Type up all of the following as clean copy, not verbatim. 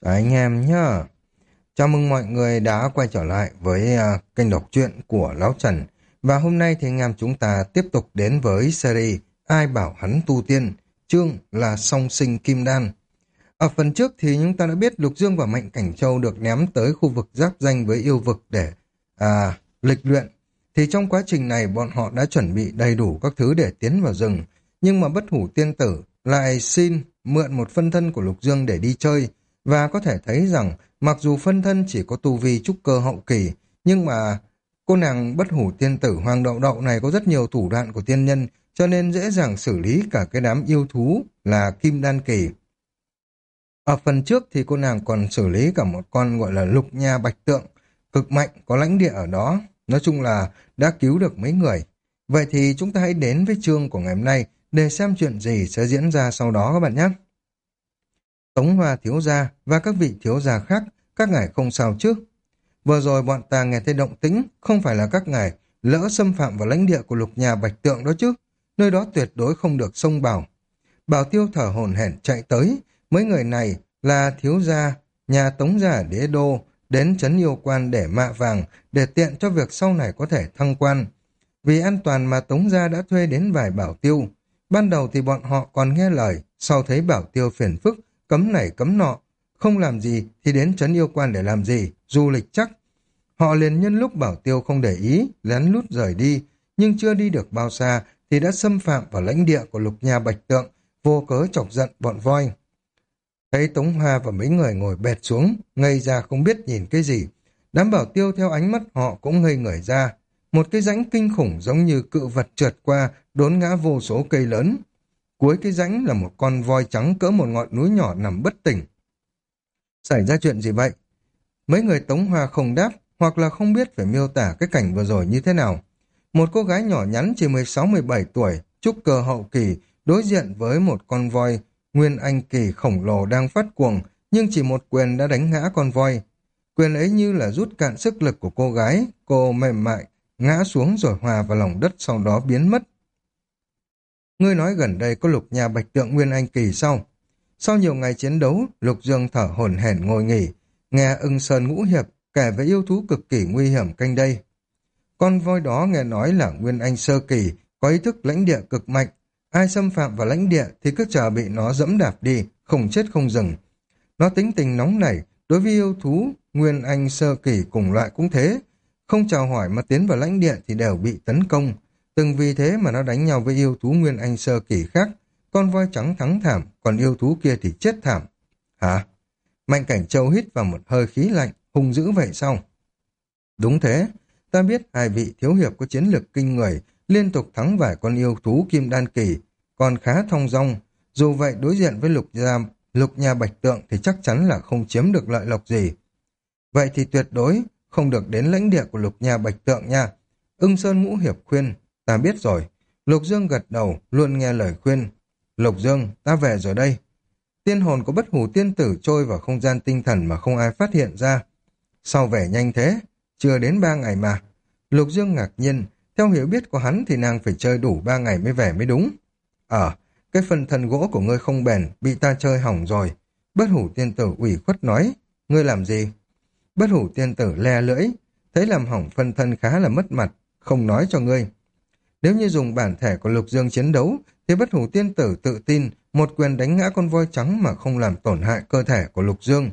Anh em nhá. Chào mừng mọi người đã quay trở lại với kênh đọc truyện của Lão Trần. Và hôm nay thì anh em chúng ta tiếp tục đến với series Ai bảo hắn tu tiên, chương là Song sinh kim đan. Ở phần trước thì chúng ta đã biết Lục Dương và Mạnh Cảnh Châu được ném tới khu vực giáp ranh với yêu vực để lịch luyện. Thì trong quá trình này bọn họ đã chuẩn bị đầy đủ các thứ để tiến vào rừng. Nhưng mà Bất Hủ Tiên Tử lại xin mượn một phân thân của Lục Dương để đi chơi. Và có thể thấy rằng mặc dù phân thân chỉ có tu vi trúc cơ hậu kỳ, nhưng mà cô nàng Bất Hủ Tiên Tử Hoàng Đậu Đậu này có rất nhiều thủ đoạn của tiên nhân, cho nên dễ dàng xử lý cả cái đám yêu thú là kim đan kỳ. Ở phần trước thì cô nàng còn xử lý cả một con gọi là Lục Nha Bạch Tượng, cực mạnh, có lãnh địa ở đó. Nói chung là đã cứu được mấy người. Vậy thì chúng ta hãy đến với chương của ngày hôm nay để xem chuyện gì sẽ diễn ra sau đó các bạn nhé. Tống Hoa thiếu gia và các vị thiếu gia khác, các ngài không sao chứ? Vừa rồi bọn ta nghe thấy động tĩnh, không phải là các ngài lỡ xâm phạm vào lãnh địa của Lục Nhà Bạch Tượng đó chứ? Nơi đó tuyệt đối không được xông vào. Bảo Tiêu thở hổn hển chạy tới, mấy người này là thiếu gia nhà Tống gia ở Đế Đô, đến trấn yêu quan để mạ vàng, để tiện cho việc sau này có thể thăng quan. Vì an toàn mà Tống gia đã thuê đến vài Bảo Tiêu. Ban đầu thì bọn họ còn nghe lời, sau thấy Bảo Tiêu phiền phức, cấm này cấm nọ, không làm gì thì đến trấn yêu quan để làm gì, du lịch chắc. Họ liền nhân lúc Bảo Tiêu không để ý, lén lút rời đi, nhưng chưa đi được bao xa thì đã xâm phạm vào lãnh địa của Lục Nha Bạch Tượng, vô cớ chọc giận bọn voi. Thấy Tống Hoa và mấy người ngồi bệt xuống, ngây ra không biết nhìn cái gì. Đám Bảo Tiêu theo ánh mắt họ cũng ngây người ra. Một cái rãnh kinh khủng giống như cự vật trượt qua, đốn ngã vô số cây lớn. Cuối cái rãnh là một con voi trắng cỡ một ngọn núi nhỏ nằm bất tỉnh. Xảy ra chuyện gì vậy? Mấy người Tống Hoa không đáp, hoặc là không biết phải miêu tả cái cảnh vừa rồi như thế nào. Một cô gái nhỏ nhắn chỉ 16-17 tuổi, trúc cơ hậu kỳ, đối diện với một con voi nguyên anh kỳ khổng lồ đang phát cuồng, nhưng chỉ một quyền đã đánh ngã con voi. Quyền ấy như là rút cạn sức lực của cô gái, cô mềm mại, ngã xuống rồi hòa vào lòng đất, sau đó biến mất. Ngươi nói gần đây có Lục Nhà Bạch Tượng nguyên anh kỳ sao? Sau nhiều ngày chiến đấu, Lục Dương thở hổn hển ngồi nghỉ, nghe Ưng Sơn Ngũ Hiệp kể về yêu thú cực kỳ nguy hiểm canh đây. Con voi đó nghe nói là nguyên anh sơ kỳ, có ý thức lãnh địa cực mạnh. Ai xâm phạm vào lãnh địa thì cứ chờ bị nó dẫm đạp đi, không chết không dừng. Nó tính tình nóng nảy, đối với yêu thú nguyên anh sơ kỳ cùng loại cũng thế. Không chào hỏi mà tiến vào lãnh địa thì đều bị tấn công. Từng vì thế mà nó đánh nhau với yêu thú nguyên anh sơ kỳ khác. Con voi trắng thắng thảm, còn yêu thú kia thì chết thảm. Hả? Mạnh Cảnh Châu hít vào một hơi khí lạnh, hung dữ vậy sao? Đúng thế, ta biết hai vị thiếu hiệp có chiến lược kinh người, liên tục thắng vài con yêu thú kim đan kỳ, còn khá thong dong. Dù vậy đối diện với Lục Nha Bạch Tượng thì chắc chắn là không chiếm được lợi lộc gì. Vậy thì tuyệt đối không được đến lãnh địa của Lục Nha Bạch Tượng nha. Ưng Sơn Ngũ Hiệp khuyên. Ta biết rồi. Lục Dương gật đầu, luôn nghe lời khuyên. Lục Dương, ta về rồi đây. Tiên hồn của Bất Hủ Tiên Tử trôi vào không gian tinh thần mà không ai phát hiện ra. Sao về nhanh thế? Chưa đến 3 ngày mà. Lục Dương ngạc nhiên. Theo hiểu biết của hắn thì nàng phải chơi đủ 3 ngày mới về mới đúng. Cái phần thân gỗ của ngươi không bền, bị ta chơi hỏng rồi. Bất Hủ Tiên Tử ủy khuất nói. Ngươi làm gì? Bất Hủ Tiên Tử le lưỡi. Thấy làm hỏng phân thân khá là mất mặt, không nói cho ngươi. Nếu như dùng bản thể của Lục Dương chiến đấu, thì Bất Hủ Tiên Tử tự tin một quyền đánh ngã con voi trắng mà không làm tổn hại cơ thể của Lục Dương.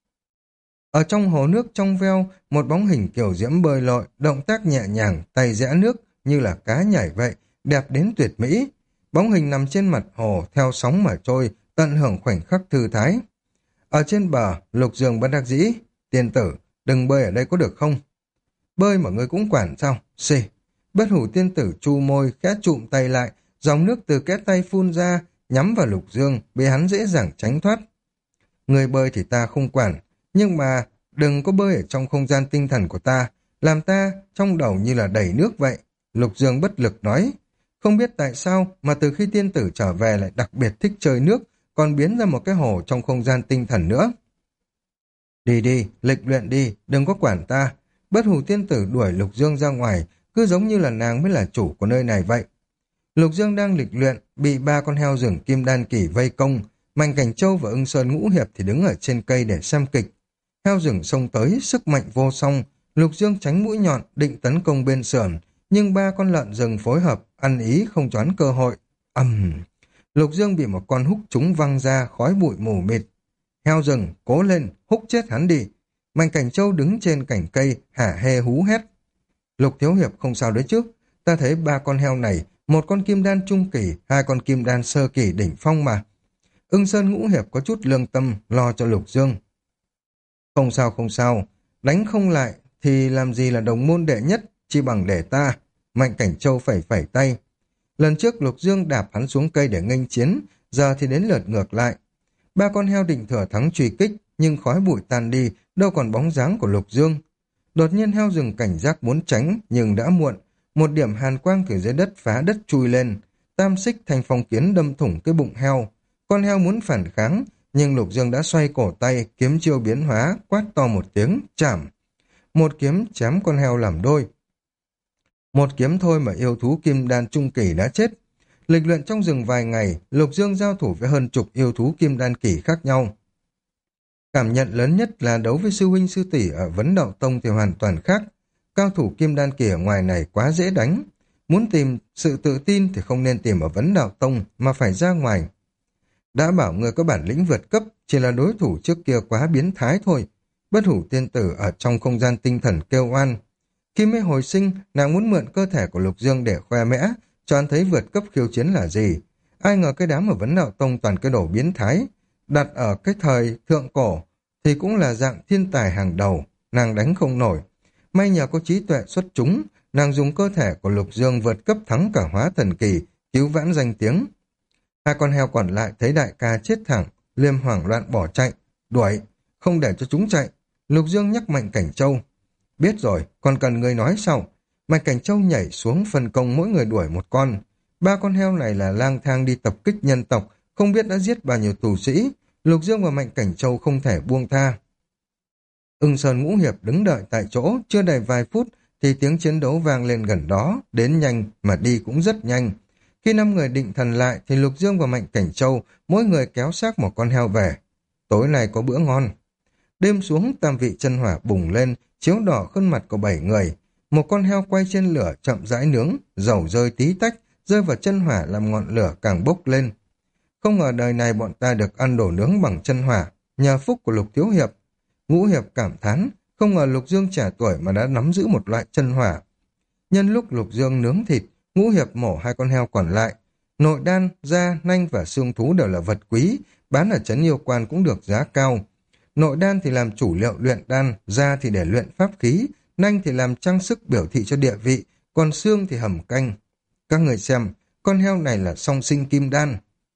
Ở trong hồ nước trong veo, một bóng hình kiểu diễm bơi lội, động tác nhẹ nhàng, tay giã nước như là cá nhảy vậy, đẹp đến tuyệt mỹ. Bóng hình nằm trên mặt hồ, theo sóng mà trôi, tận hưởng khoảnh khắc thư thái. Ở trên bờ, Lục Dương bất đắc dĩ. Tiên tử, đừng bơi ở đây có được không? Bơi mà ngươi cũng quản sao? Xì. Bất Hủ Tiên Tử chu môi, khẽ chụm tay lại, dòng nước từ cái tay phun ra, nhắm vào Lục Dương, bị hắn dễ dàng tránh thoát. Người bơi thì ta không quản, nhưng mà đừng có bơi ở trong không gian tinh thần của ta, làm ta trong đầu như là đầy nước vậy. Lục Dương bất lực nói, không biết tại sao mà từ khi tiên tử trở về lại đặc biệt thích chơi nước, còn biến ra một cái hồ trong không gian tinh thần nữa. Đi đi, lịch luyện đi, đừng có quản ta. Bất Hủ Tiên Tử đuổi Lục Dương ra ngoài, cứ giống như là nàng mới là chủ của nơi này vậy. Lục Dương đang lịch luyện, bị 3 con heo rừng kim đan kỳ vây công, Mạnh Cảnh Châu và Ưng Sơn Ngũ Hiệp thì đứng ở trên cây để xem kịch. Heo rừng xông tới, sức mạnh vô song, Lục Dương tránh mũi nhọn, định tấn công bên sườn, nhưng ba con lợn rừng phối hợp, ăn ý không choán cơ hội. Lục Dương bị một con húc trúng văng ra, khói bụi mù mịt. Heo rừng, cố lên, húc chết hắn đi. Mạnh Cảnh Châu đứng trên cành cây, hả hê hú hét. Lục Thiếu Hiệp không sao đấy chứ, ta thấy ba con heo này, một con kim đan trung kỳ, hai con kim đan sơ kỳ đỉnh phong mà. Ưng Sơn Ngũ Hiệp có chút lương tâm, lo cho Lục Dương. Không sao, đánh không lại thì làm gì là đồng môn đệ nhất, chỉ bằng để ta. Mạnh Cảnh Châu phẩy phẩy tay. Lần trước Lục Dương đạp hắn xuống cây để nghênh chiến, giờ thì đến lượt ngược lại. Ba con heo định thừa thắng truy kích, nhưng khói bụi tan đi, đâu còn bóng dáng của Lục Dương. Đột nhiên heo rừng cảnh giác muốn tránh, nhưng đã muộn. Một điểm hàn quang từ dưới đất phá đất chui lên. Tam xích thành phong kiến đâm thủng cái bụng heo. Con heo muốn phản kháng, nhưng Lục Dương đã xoay cổ tay, kiếm chiêu biến hóa, quát to một tiếng, chảm. Một kiếm chém con heo làm đôi. Một kiếm thôi mà yêu thú kim đan trung kỳ đã chết. Lịch luyện trong rừng vài ngày, Lục Dương giao thủ với hơn chục yêu thú kim đan kỳ khác nhau. Cảm nhận lớn nhất là đấu với sư huynh sư tỷ ở Vấn Đạo Tông thì hoàn toàn khác. Cao thủ kim đan kỳ ở ngoài này quá dễ đánh. Muốn tìm sự tự tin thì không nên tìm ở Vấn Đạo Tông mà phải ra ngoài. Đã bảo người có bản lĩnh vượt cấp, chỉ là đối thủ trước kia quá biến thái thôi. Bất hủ tiên tử ở trong không gian tinh thần kêu oan. Khi mới hồi sinh, nàng muốn mượn cơ thể của Lục Dương để khoe mẽ, cho anh thấy vượt cấp khiêu chiến là gì. Ai ngờ cái đám ở Vấn Đạo Tông toàn cái đồ biến thái. Đặt ở cái thời thượng cổ thì cũng là dạng thiên tài hàng đầu, nàng đánh không nổi. May nhờ có trí tuệ xuất chúng, nàng dùng cơ thể của Lục Dương vượt cấp thắng cả hóa thần kỳ, cứu vãn danh tiếng. Hai con heo còn lại thấy đại ca chết thẳng, liêm hoảng loạn bỏ chạy, đuổi, không để cho chúng chạy. Lục Dương nhắc Mạnh Cảnh Châu. Biết rồi, còn cần người nói sao? Mạnh Cảnh Châu nhảy xuống phân công mỗi người đuổi một con. Ba con heo này là lang thang đi tập kích nhân tộc, không biết đã giết bao nhiêu tù sĩ. Lục Dương và Mạnh Cảnh Châu không thể buông tha. Ưng Sơn Ngũ Hiệp đứng đợi tại chỗ, chưa đầy vài phút thì tiếng chiến đấu vang lên gần đó, đến nhanh mà đi cũng rất nhanh. Khi 5 người định thần lại thì Lục Dương và Mạnh Cảnh Châu mỗi người kéo xác một con heo về. Tối nay có bữa ngon. Đêm xuống, tam vị chân hỏa bùng lên, chiếu đỏ khuôn mặt của 7 người. Một con heo quay trên lửa chậm rãi nướng, dầu rơi tí tách, rơi vào chân hỏa làm ngọn lửa càng bốc lên. Không ngờ đời này bọn ta được ăn đồ nướng bằng chân hỏa, nhờ phúc của Lục Thiếu Hiệp. Ngũ Hiệp cảm thán, không ngờ Lục Dương trẻ tuổi mà đã nắm giữ một loại chân hỏa. Nhân lúc Lục Dương nướng thịt, Ngũ Hiệp mổ hai con heo còn lại. Nội đan, da, nanh và xương thú đều là vật quý, bán ở trấn yêu quan cũng được giá cao. Nội đan thì làm chủ liệu luyện đan, da thì để luyện pháp khí, nanh thì làm trang sức biểu thị cho địa vị, còn xương thì hầm canh. Các người xem, con heo này là song sinh kim đan.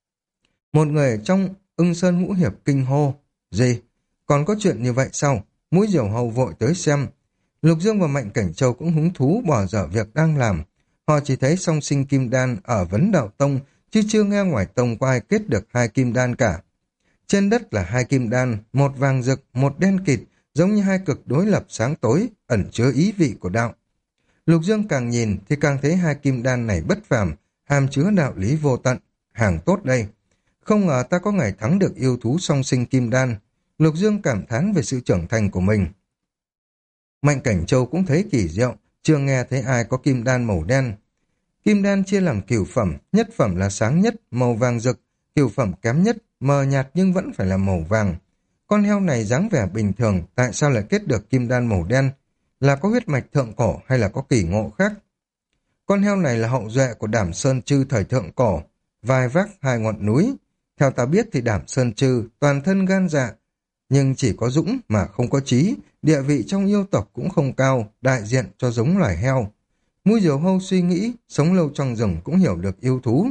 Một người ở trong Ưng Sơn Ngũ Hiệp kinh hô. Gì? Còn có chuyện như vậy sao? Mũi Diều Hầu vội tới xem. Lục Dương và Mạnh Cảnh Châu cũng hứng thú bỏ dở việc đang làm. Họ chỉ thấy song sinh kim đan ở Vấn Đạo Tông, chứ chưa nghe ngoài tông có ai kết được hai kim đan cả. Trên đất là hai kim đan, một vàng rực, một đen kịt, giống như hai cực đối lập sáng tối, ẩn chứa ý vị của đạo. Lục Dương càng nhìn thì càng thấy hai kim đan này bất phàm, hàm chứa đạo lý vô tận, hàng tốt đây. Không ngờ ta có ngày thắng được yêu thú song sinh kim đan. Lục Dương cảm thán về sự trưởng thành của mình. Mạnh Cảnh Châu cũng thấy kỳ diệu, chưa nghe thấy ai có kim đan màu đen. Kim đan chia làm cửu phẩm, nhất phẩm là sáng nhất, màu vàng rực, cửu phẩm kém nhất, mờ nhạt nhưng vẫn phải là màu vàng. Con heo này dáng vẻ bình thường, tại sao lại kết được kim đan màu đen? Là có huyết mạch thượng cổ hay là có kỳ ngộ khác? Con heo này là hậu duệ của Đảm Sơn Chư thời thượng cổ, vai vác hai ngọn núi. Theo ta biết thì Đảm Sơn Chư toàn thân gan dạ, nhưng chỉ có dũng mà không có trí, địa vị trong yêu tộc cũng không cao, đại diện cho giống loài heo. Mũi Diều Hâu suy nghĩ, sống lâu trong rừng cũng hiểu được yêu thú.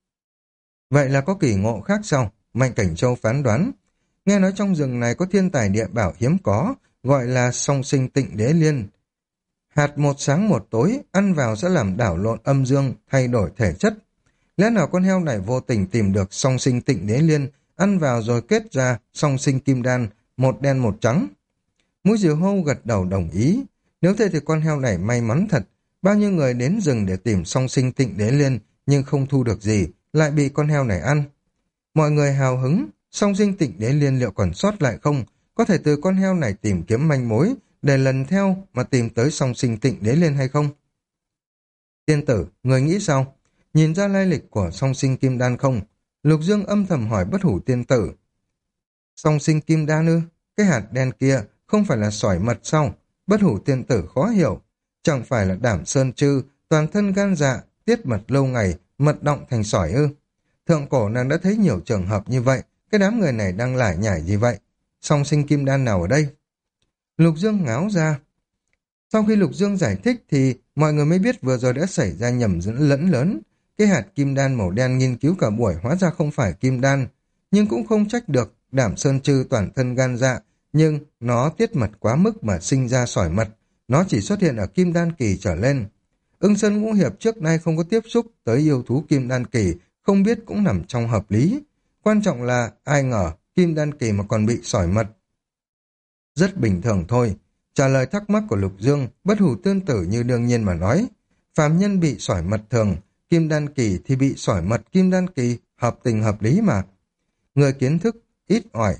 Vậy là có kỳ ngộ khác sao? Mạnh Cảnh Châu phán đoán. Nghe nói trong rừng này có thiên tài địa bảo hiếm có, gọi là song sinh tịnh đế liên. Hạt một sáng một tối, ăn vào sẽ làm đảo lộn âm dương, thay đổi thể chất. Lẽ nào con heo này vô tình tìm được song sinh tịnh đế liên, ăn vào rồi kết ra song sinh kim đan, một đen một trắng. Mũi Diều Hâu gật đầu đồng ý. Nếu thế thì con heo này may mắn thật. Bao nhiêu người đến rừng để tìm song sinh tịnh đế liên, nhưng không thu được gì, lại bị con heo này ăn. Mọi người hào hứng, Song sinh Tịnh Đế Liên liệu còn sót lại không? Có thể từ con heo này tìm kiếm manh mối để lần theo mà tìm tới song sinh Tịnh Đế Liên hay không? Tiên tử, người nghĩ sao? Nhìn ra lai lịch của song sinh kim đan không? Lục Dương âm thầm hỏi Bất Hủ tiên tử. Song sinh kim đan ư? Cái hạt đen kia không phải là sỏi mật sao? Bất Hủ tiên tử khó hiểu. Chẳng phải là Đảm Sơn Chư, toàn thân gan dạ, tiết mật lâu ngày, mật động thành sỏi ư? Thượng cổ nàng đã thấy nhiều trường hợp như vậy, cái đám người này đang lải nhải gì vậy? Song sinh kim đan nào ở đây? Lục Dương ngáo ra. Sau khi Lục Dương giải thích thì mọi người mới biết vừa rồi đã xảy ra nhầm lẫn lớn. Cái hạt kim đan màu đen nghiên cứu cả buổi hóa ra không phải kim đan, nhưng cũng không trách được. Đảm Sơn Chư toàn thân gan dạ, nhưng nó tiết mật quá mức mà sinh ra sỏi mật. Nó chỉ xuất hiện ở kim đan kỳ trở lên. Ưng Sơn Ngũ Hiệp trước nay không có tiếp xúc tới yêu thú kim đan kỳ, không biết cũng nằm trong hợp lý. Quan trọng là ai ngờ kim đan kỳ mà còn bị sỏi mật. Rất bình thường thôi. Trả lời thắc mắc của Lục Dương, Bất Hủ tiên tử như đương nhiên mà nói. Phàm nhân bị sỏi mật thường, kim đan kỳ thì bị sỏi mật kim đan kỳ, hợp tình hợp lý mà. Người kiến thức ít ỏi.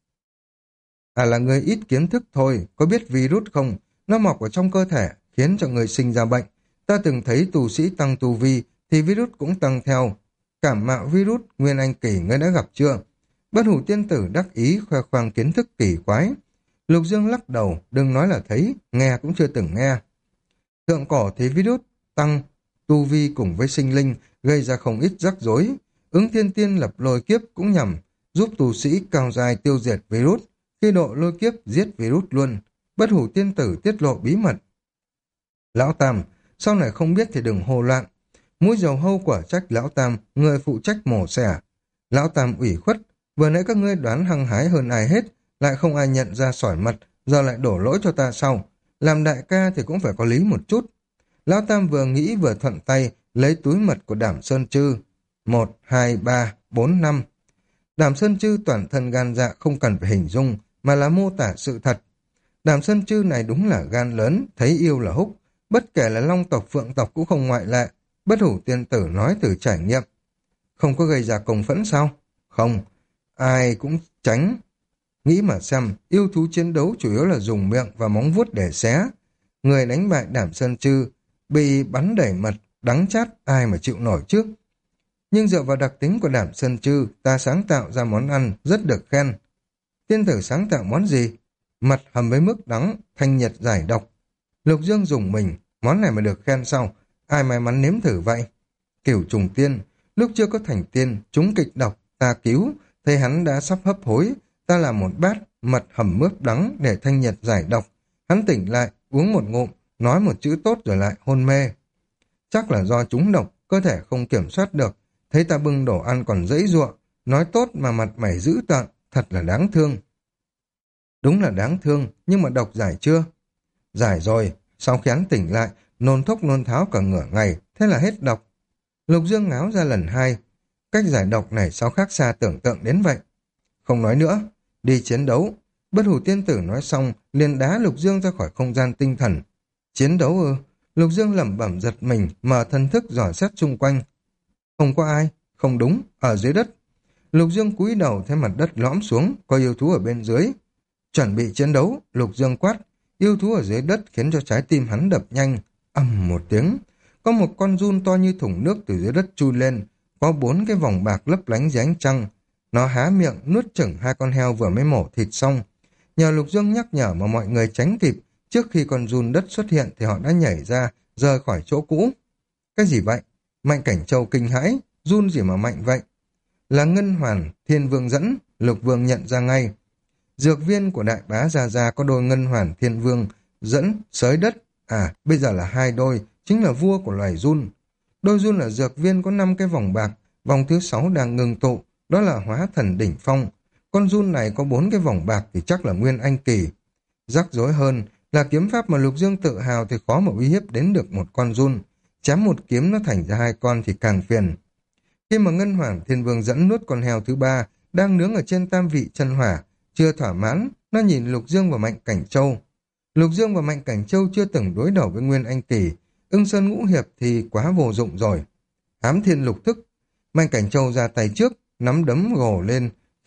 Là người ít kiến thức thôi, có biết virus không? Nó mọc ở trong cơ thể, khiến cho người sinh ra bệnh. Ta từng thấy tu sĩ tăng tu vi, thì virus cũng tăng theo. Cảm mạo virus, nguyên anh kỳ ngươi đã gặp chưa? Bất Hủ tiên tử đắc ý khoe khoang kiến thức kỳ quái. Lục Dương lắc đầu, đừng nói là thấy, nghe cũng chưa từng nghe. Thượng cổ thì virus tăng tu vi cùng với sinh linh gây ra không ít rắc rối. Ứng Thiên Tiên lập lôi kiếp cũng nhằm giúp tu sĩ cao dài tiêu diệt virus, khi độ lôi kiếp giết virus luôn. Bất Hủ tiên tử tiết lộ bí mật. Lão Tam, sau này không biết thì đừng hồ loạn. Mũi dầu hâu quả trách Lão Tam, người phụ trách mổ xẻ. Lão Tam ủy khuất, vừa nãy các ngươi đoán hăng hái hơn ai hết, lại không ai nhận ra sỏi mật, giờ lại đổ lỗi cho ta sau. Làm đại ca thì cũng phải có lý một chút. Lão Tam vừa nghĩ vừa thuận tay, lấy túi mật của Đảm Sơn Chư. 1, 2, 3, 4, 5. Đảm Sơn Chư toàn thân gan dạ không cần phải hình dung, mà là mô tả sự thật. Đảm Sơn Chư này đúng là gan lớn, thấy yêu là húc. Bất kể là long tộc, phượng tộc cũng không ngoại lệ. Bất Hủ tiên tử nói từ trải nghiệm. Không có gây ra công phẫn sao? Không, ai cũng tránh. Nghĩ mà xem, yêu thú chiến đấu chủ yếu là dùng miệng và móng vuốt để xé. Người đánh bại Đảm Sơn Chư, bị bắn đẩy mật, đắng chát, ai mà chịu nổi trước. Nhưng dựa vào đặc tính của Đảm Sơn Chư, ta sáng tạo ra món ăn rất được khen. Tiên tử sáng tạo món gì? Mật hầm với mức đắng, thanh nhiệt giải độc. Lục Dương dùng mình, món này mà được khen sau, ai may mắn nếm thử vậy? Cửu trùng tiên, lúc chưa có thành tiên, chúng kịch độc, ta cứu, thấy hắn đã sắp hấp hối, ta làm một bát mật hầm mướp đắng để thanh nhiệt giải độc. Hắn tỉnh lại, uống một ngụm, nói một chữ tốt rồi lại hôn mê. Chắc là do chúng độc, cơ thể không kiểm soát được, thấy ta bưng đồ ăn còn dãy giụa, nói tốt mà mặt mày dữ tợn, thật là đáng thương. Đúng là đáng thương, nhưng mà độc giải chưa? Giải rồi, sau khi hắn tỉnh lại, nôn thốc nôn tháo cả nửa ngày, thế là hết độc. Lục Dương ngáo ra lần hai, cách giải độc này sao khác xa tưởng tượng đến vậy? Không nói nữa, đi chiến đấu. Bất Hủ tiên tử nói xong, liền đá Lục Dương ra khỏi không gian tinh thần. Chiến đấu ư? Lục Dương lẩm bẩm giật mình, mở thần thức dò xét xung quanh. Không có ai, không đúng, ở dưới đất. Lục Dương cúi đầu thấy mặt đất lõm xuống, có yêu thú ở bên dưới. Chuẩn bị chiến đấu, Lục Dương quát. Yêu thú ở dưới đất khiến cho trái tim hắn đập nhanh. Ầm một tiếng, có một con giun to như thùng nước từ dưới đất chui lên, có 4 cái vòng bạc lấp lánh dưới ánh trăng. Nó há miệng nuốt chửng 2 con heo vừa mới mổ thịt xong. Nhờ Lục Dương nhắc nhở mà mọi người tránh kịp, trước khi con giun đất xuất hiện thì họ đã nhảy ra, rời khỏi chỗ cũ. Cái gì vậy? Mạnh Cảnh Châu kinh hãi, giun gì mà mạnh vậy? Là Ngân Hoàn, Thiên Vương dẫn, Lục Vương nhận ra ngay. Dược viên của Đại Bá Gia Gia có đôi Ngân Hoàn Thiên Vương dẫn xới đất, bây giờ là 2 đôi, chính là vua của loài giun. Đôi giun ở dược viên có 5 cái vòng bạc, vòng thứ 6 đang ngừng tụ, đó là hóa thần đỉnh phong. Con giun này có 4 cái vòng bạc thì chắc là nguyên anh kỳ. Rắc rối hơn là kiếm pháp mà Lục Dương tự hào thì khó mà uy hiếp đến được một con giun. Chém một kiếm nó thành ra 2 con thì càng phiền. Khi mà Ngân Hoàng Thiên Vương dẫn nuốt con heo thứ 3 đang nướng ở trên tam vị chân hỏa, chưa thỏa mãn, nó nhìn Lục Dương và Mạnh Cảnh Châu. Lục Dương và Mạnh Cảnh Châu chưa từng đối đầu với nguyên anh kỳ, Ưng Sơn Ngũ Hiệp thì quá vô dụng rồi. Ám Thiên Lục Thức, Mạnh Cảnh Châu ra tay trước, nắm đấm gồ lên,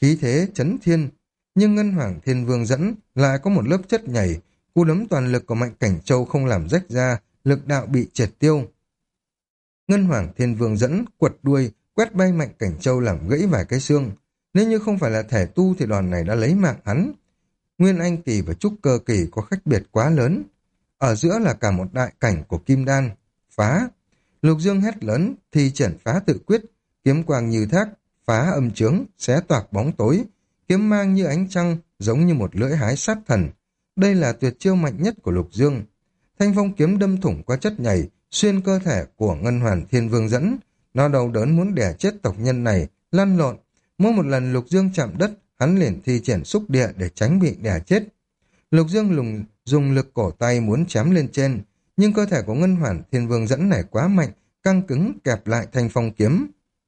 khí thế chấn thiên. Nhưng Ngân Hoàng Thiên Vương dẫn lại có một lớp chất nhảy, cú đấm toàn lực của Mạnh Cảnh Châu không làm rách ra, lực đạo bị triệt tiêu. Ngân Hoàng Thiên Vương dẫn quật đuôi, quét bay Mạnh Cảnh Châu làm gãy vài cái xương. Nếu như không phải là thể tu thì đòn này đã lấy mạng hắn. Nguyên Anh Kỳ và Trúc Cơ Kỳ có khác biệt quá lớn. Ở giữa là cả một đại cảnh của Kim Đan. Phá! Lục Dương hét lớn, thi triển phá tự quyết, kiếm quang như thác, phá âm chướng, xé toạc bóng tối, kiếm mang như ánh trăng, giống như một lưỡi hái sát thần. Đây là tuyệt chiêu mạnh nhất của Lục Dương. Thanh phong kiếm đâm thủng qua chất nhảy, xuyên cơ thể của Ngân Hoàn Thiên Vương dẫn. Nó đầu đớn muốn đẻ chết tộc nhân này, lăn lộn. Mỗi một lần Lục Dương chạm đất, hắn liền thi triển xúc địa để tránh bị đẻ chết. Lục Dương dùng lực cổ tay muốn chém lên trên, nhưng cơ thể của Ngân Hoàn Thiên Vương dẫn này quá mạnh, căng cứng kẹp lại thanh phong kiếm.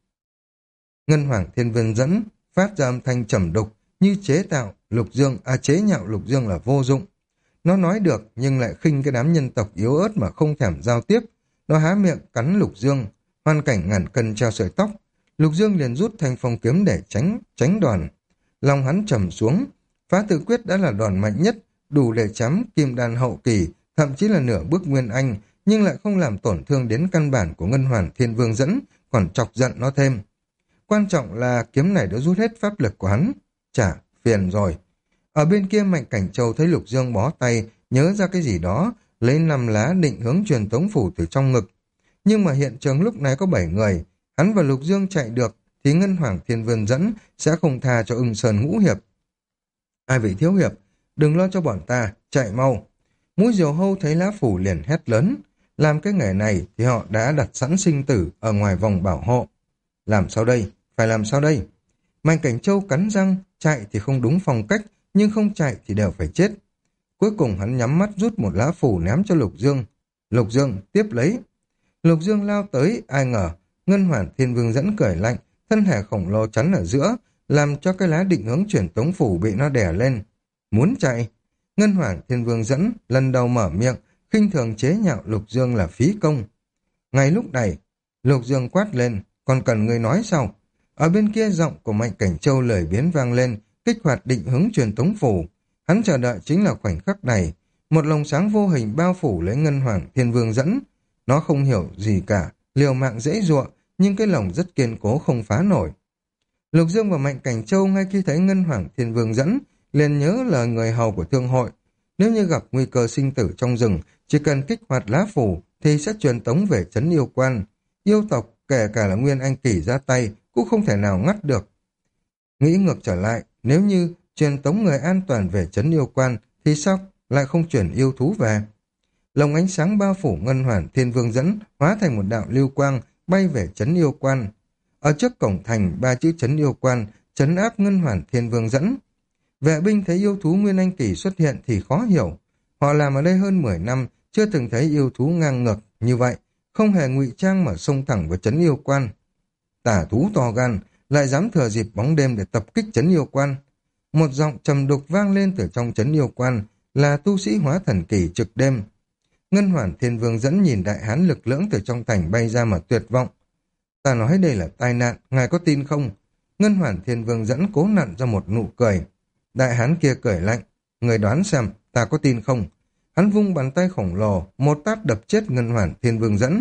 Ngân Hoàng Thiên Vương dẫn phát ra âm thanh trầm đục, như chế nhạo Lục Dương là vô dụng. Nó nói được nhưng lại khinh cái đám nhân tộc yếu ớt mà không thèm giao tiếp. Nó há miệng cắn Lục Dương, hoàn cảnh ngàn cân treo sợi tóc. Lục Dương liền rút thanh phong kiếm để tránh đòn. Lòng hắn trầm xuống, phá tự quyết đã là đòn mạnh nhất, đủ để chấm Kim Đan hậu kỳ, thậm chí là nửa bước Nguyên Anh, nhưng lại không làm tổn thương đến căn bản của Ngân Hoàn Thiên Vương dẫn, còn chọc giận nó thêm. Quan trọng là kiếm này đã rút hết pháp lực của hắn. Chả, phiền rồi. Ở bên kia Mạnh Cảnh Châu thấy Lục Dương bó tay, nhớ ra cái gì đó, lấy 5 lá định hướng truyền tống phủ từ trong ngực. Nhưng mà hiện trường lúc này có 7 người, hắn và Lục Dương chạy được, thì Ngân Hoàng Thiên Vương dẫn sẽ không tha cho Ưng Sơn Ngũ Hiệp. Ai vị thiếu hiệp, đừng lo cho bọn ta, chạy mau. Mũi diều hâu thấy lá phủ liền hét lớn. Làm cái nghề này thì họ đã đặt sẵn sinh tử ở ngoài vòng bảo hộ. Làm sao đây? Phải làm sao đây? Mạnh Cảnh Châu cắn răng, chạy thì không đúng phong cách, nhưng không chạy thì đều phải chết. Cuối cùng hắn nhắm mắt rút một lá phủ ném cho Lục Dương. Lục Dương tiếp lấy. Lục Dương lao tới, ai ngờ Ngân Hoàn Thiên Vương dẫn cười lạnh, thân thể khổng lồ chắn ở giữa, làm cho cái lá định hướng truyền tống phủ bị nó đè lên. Muốn chạy? Ngân Hoàn Thiên Vương dẫn lần đầu mở miệng, khinh thường chế nhạo Lục Dương là phí công. Ngay lúc này, Lục Dương quát lên, còn cần người nói sao? Ở bên kia giọng của Mạnh Cảnh Châu lời biến vang lên, kích hoạt định hướng truyền tống phủ. Hắn chờ đợi chính là khoảnh khắc này. Một lồng sáng vô hình bao phủ lấy Ngân Hoàng Thiên Vương dẫn. Nó không hiểu gì cả, liều mạng dễ dụa, nhưng cái lồng rất kiên cố không phá nổi. Lục Dương và Mạnh Cảnh Châu ngay khi thấy Ngân Hoàng Thiên Vương dẫn, liền nhớ lời người hầu của thương hội. Nếu như gặp nguy cơ sinh tử trong rừng, chỉ cần kích hoạt lá phủ thì sẽ truyền tống về trấn yêu quan. Yêu tộc, kể cả là Nguyên Anh Kỳ ra tay, cũng không thể nào ngắt được. Nghĩ ngược trở lại, nếu như truyền tống người an toàn về trấn yêu quan, thì sao lại không chuyển yêu thú về? Lồng ánh sáng bao phủ Ngân Hoàn Thiên Vương dẫn hóa thành một đạo lưu quang bay về trấn yêu quan. Ở trước cổng thành 3 chữ trấn yêu quan trấn áp Ngân Hoàn Thiên Vương dẫn. Vệ binh thấy yêu thú Nguyên Anh Kỳ xuất hiện thì khó hiểu. Họ làm ở đây hơn 10 năm, chưa từng thấy yêu thú ngang ngược như vậy, không hề ngụy trang mà xông thẳng vào trấn yêu quan. Tả thú to gan, lại dám thừa dịp bóng đêm để tập kích trấn yêu quan. Một giọng trầm đục vang lên từ trong trấn yêu quan, là tu sĩ hóa thần kỳ trực đêm. Ngân Hoàn Thiên Vương dẫn nhìn đại hán lực lưỡng từ trong thành bay ra mà tuyệt vọng. Ta nói đây là tai nạn, ngài có tin không? Ngân Hoàn Thiên Vương dẫn cố nặn ra một nụ cười. Đại hán kia cười lạnh, người đoán xem, ta có tin không? Hắn vung bàn tay khổng lồ, một tát đập chết Ngân Hoàn Thiên Vương dẫn.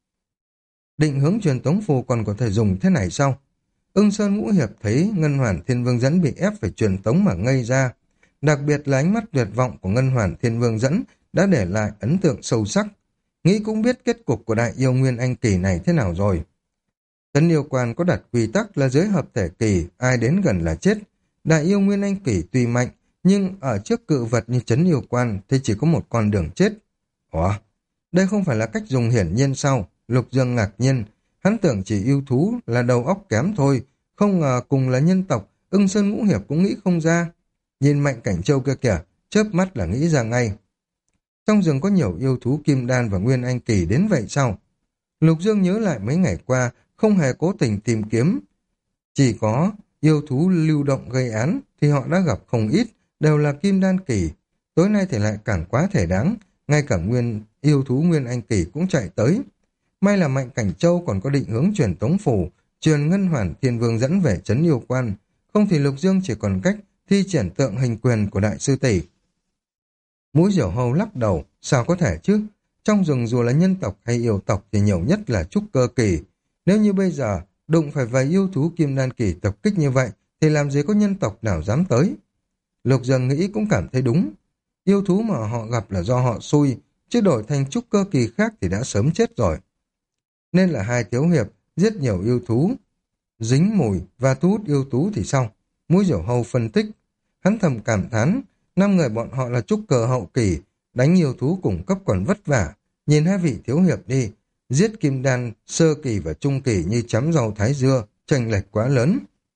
Định hướng truyền tống phù còn có thể dùng thế này sao? Ưng Sơn Ngũ Hiệp thấy Ngân Hoàn Thiên Vương dẫn bị ép phải truyền tống mà ngây ra. Đặc biệt là ánh mắt tuyệt vọng của Ngân Hoàn Thiên Vương dẫn đã để lại ấn tượng sâu sắc. Nghĩ cũng biết kết cục của đại yêu Nguyên Anh Kỳ này thế nào rồi. Trấn yêu quan có đặt quy tắc là dưới hợp thể kỳ, ai đến gần là chết. Đại yêu Nguyên Anh Kỳ tuy mạnh, nhưng ở trước cự vật như trấn yêu quan thì chỉ có một con đường chết. Ủa, đây không phải là cách dùng hiển nhiên sao? Lục Dương ngạc nhiên, hắn tưởng chỉ yêu thú là đầu óc kém thôi, không ngờ cùng là nhân tộc, Ưng Sơn Ngũ Hiệp cũng nghĩ không ra. Nhìn Mạnh Cảnh Châu kia kìa, chớp mắt là nghĩ ra ngay. Trong rừng có nhiều yêu thú Kim Đan và Nguyên Anh Kỳ đến vậy sao? Lục Dương nhớ lại mấy ngày qua, không hề cố tình tìm kiếm. Chỉ có yêu thú lưu động gây án thì họ đã gặp không ít, đều là Kim Đan Kỳ. Tối nay thì lại càng quá thể đáng, ngay cả yêu thú Nguyên Anh Kỳ cũng chạy tới. May là Mạnh Cảnh Châu còn có định hướng truyền tống phủ, truyền Ngân Hoàn Thiên Vương dẫn về trấn yêu quan. không thì Lục Dương chỉ còn cách thi triển tượng hình quyền của đại sư tỷ. Mũi Diểu Hâu lắc đầu, sao có thể chứ? Trong rừng dù là nhân tộc hay yêu tộc thì nhiều nhất là trúc cơ kỳ. Nếu như bây giờ đụng phải vài yêu thú kim đan kỳ tập kích như vậy thì làm gì có nhân tộc nào dám tới. Lục Dương nghĩ cũng cảm thấy đúng. Yêu thú mà họ gặp là do họ xui, chứ đổi thành trúc cơ kỳ khác thì đã sớm chết rồi. Nên là hai thiếu hiệp giết nhiều yêu thú, dính mùi và thu hút yêu thú thì sao? Mũi Diểu Hâu phân tích. Hắn thầm cảm thán, 5 người bọn họ là trúc cơ hậu kỳ, đánh yêu thú cùng cấp còn vất vả. Nhìn hai vị thiếu hiệp đi, giết kim đan sơ kỳ và trung kỳ như chấm rau thái dưa, chênh lệch quá lớn.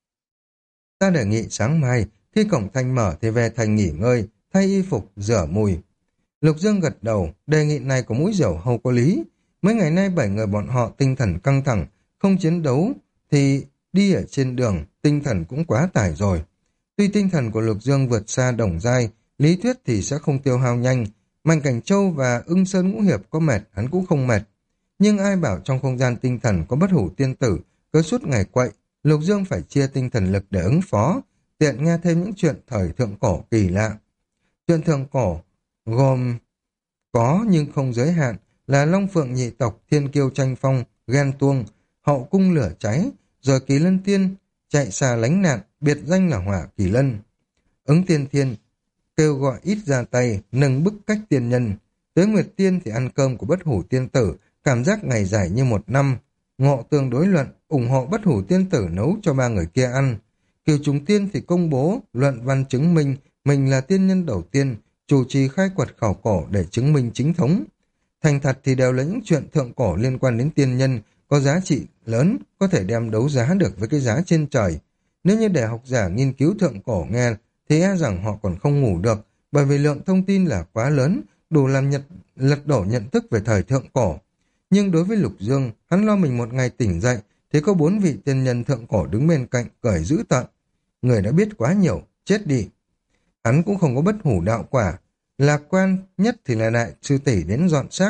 Ta đề nghị sáng mai, khi cổng thành mở thì về thành nghỉ ngơi, thay y phục, rửa mùi. Lục Dương gật đầu, đề nghị này của Mũi Diểu Hâu có lý. Mấy ngày nay 7 người bọn họ tinh thần căng thẳng, không chiến đấu thì đi ở trên đường, tinh thần cũng quá tải rồi. Tuy tinh thần của Lục Dương vượt xa Đồng Giai, lý thuyết thì sẽ không tiêu hao nhanh. Mạnh Cảnh Châu và Ưng Sơn Ngũ Hiệp có mệt, hắn cũng không mệt. Nhưng ai bảo trong không gian tinh thần có Bất Hủ Tiên Tử, cứ suốt ngày quậy, Lục Dương phải chia tinh thần lực để ứng phó, tiện nghe thêm những chuyện thời thượng cổ kỳ lạ. Chuyện thượng cổ gồm có nhưng không giới hạn là Long Phượng nhị tộc, Thiên Kiêu tranh phong, ghen tuông, hậu cung lửa cháy, rồi Kỳ Lân Tiên chạy xa lánh nạn, biệt danh là Hỏa Kỳ Lân. Ứng Tiên Thiên kêu gọi ít ra tay, nâng bức cách tiên nhân. Tới Nguyệt Tiên thì ăn cơm của Bất Hủ Tiên Tử, cảm giác ngày dài như một năm. Ngộ Tương đối luận, ủng hộ Bất Hủ Tiên Tử nấu cho 3 người kia ăn. Kiều Trùng Tiên thì công bố, luận văn chứng minh mình là tiên nhân đầu tiên, chủ trì khai quật khảo cổ để chứng minh chính thống. Thành thật thì đều là những chuyện thượng cổ liên quan đến tiên nhân, có giá trị lớn, có thể đem đấu giá được với cái giá trên trời. Nếu như để học giả nghiên cứu thượng cổ nghe, thì e rằng họ còn không ngủ được, bởi vì lượng thông tin là quá lớn, đủ làm lật đổ nhận thức về thời thượng cổ. Nhưng đối với Lục Dương, hắn lo mình một ngày tỉnh dậy, thì có 4 vị tiên nhân thượng cổ đứng bên cạnh, cười dữ tợn. Người đã biết quá nhiều, chết đi. Hắn cũng không có bất hủ đạo quả, lạc quan nhất thì là đại sư tỷ đến dọn xác.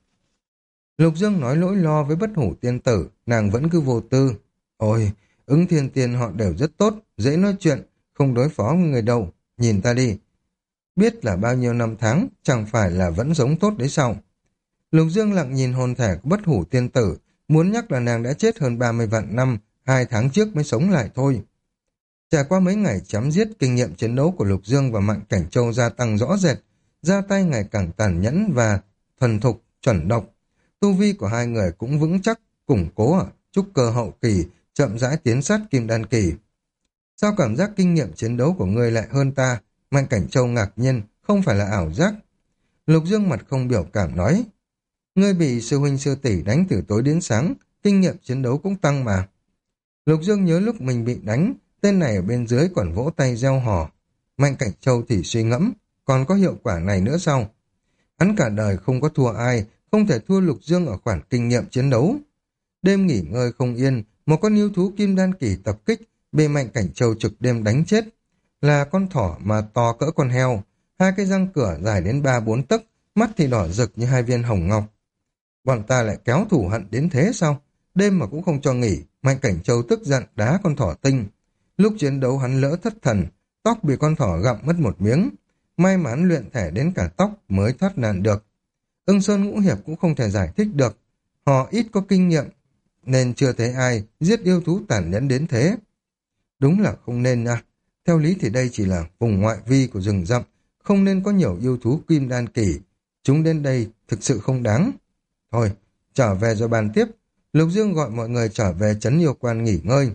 Lục Dương nói lỗi lo với Bất Hủ Tiên Tử, nàng vẫn cứ vô tư. Ôi, Ứng Thiên Tiên họ đều rất tốt, dễ nói chuyện, không đối phó với người đâu, nhìn ta đi. Biết là bao nhiêu năm tháng, chẳng phải là vẫn giống tốt đấy sao? Lục Dương lặng nhìn hồn thể của Bất Hủ Tiên Tử, muốn nhắc là nàng đã chết hơn 30 vạn năm, 2 tháng trước mới sống lại thôi. Trải qua mấy ngày chém giết, kinh nghiệm chiến đấu của Lục Dương và Mạnh Cảnh Châu gia tăng rõ rệt, ra tay ngày càng tàn nhẫn và thuần thục, chuẩn độc. Tu vi của hai người cũng vững chắc, củng cố ở trúc cơ hậu kỳ, chậm rãi tiến sát kim đan kỳ. Sao cảm giác kinh nghiệm chiến đấu của ngươi lại hơn ta? Mạnh Cảnh Châu ngạc nhiên, không phải là ảo giác. Lục Dương mặt không biểu cảm nói, ngươi bị sư huynh sư tỷ đánh từ tối đến sáng, kinh nghiệm chiến đấu cũng tăng mà. Lục Dương nhớ lúc mình bị đánh, tên này ở bên dưới còn vỗ tay reo hò. Mạnh Cảnh Châu thì suy ngẫm, còn có hiệu quả này nữa sao? Hắn cả đời không có thua ai, không thể thua Lục Dương ở khoản kinh nghiệm chiến đấu. Đêm nghỉ ngơi không yên, một con yêu thú kim đan kỳ tập kích, bị Mạnh Cảnh Châu trực đêm đánh chết. Là con thỏ mà to cỡ con heo, hai cái răng cửa dài đến 3-4 tấc, mắt thì đỏ rực như 2 viên hồng ngọc. Bọn ta lại kéo thù hận đến thế sao? Đêm mà cũng không cho nghỉ, Mạnh Cảnh Châu tức giận đá con thỏ tinh. Lúc chiến đấu hắn lỡ thất thần, tóc bị con thỏ gặm mất một miếng. May mắn luyện thể đến cả tóc mới thoát nạn được. Ưng Sơn Ngũ Hiệp cũng không thể giải thích được. Họ ít có kinh nghiệm, nên chưa thấy ai giết yêu thú tàn nhẫn đến thế. Đúng là không nên nha. Theo lý thì đây chỉ là vùng ngoại vi của rừng rậm, không nên có nhiều yêu thú kim đan kỳ. Chúng đến đây thực sự không đáng. Thôi, trở về rồi bàn tiếp. Lục Dương gọi mọi người trở về trấn yêu quan nghỉ ngơi.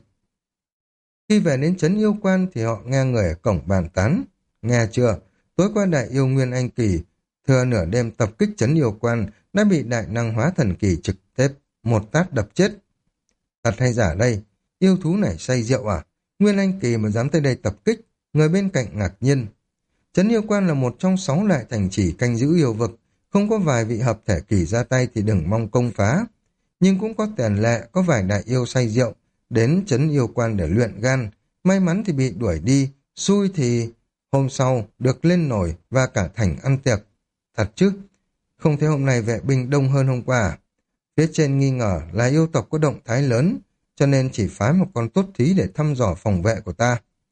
Khi về đến trấn yêu quan thì họ nghe người ở cổng bàn tán. Nghe chưa? Tối qua đại yêu Nguyên Anh Kỳ thừa nửa đêm tập kích trấn yêu quan đã bị đại năng hóa thần kỳ trực tiếp một tát đập chết. Thật hay giả đây? Yêu thú này say rượu à? Nguyên Anh Kỳ mà dám tới đây tập kích? Người bên cạnh ngạc nhiên. Trấn yêu quan là một trong 6 đại thành trì canh giữ yêu vực. Không có vài vị hợp thể kỳ ra tay thì đừng mong công phá. Nhưng cũng có tiền lệ, có vài đại yêu say rượu đến trấn yêu quan để luyện gan. May mắn thì bị đuổi đi, xui thì hôm sau được lên nổi và cả thành ăn tiệc. Thật chứ? Không thấy hôm nay vệ binh đông hơn hôm qua à? Phía trên nghi ngờ là yêu tộc có động thái lớn, cho nên chỉ phái một con tốt thí để thăm dò phòng vệ của ta.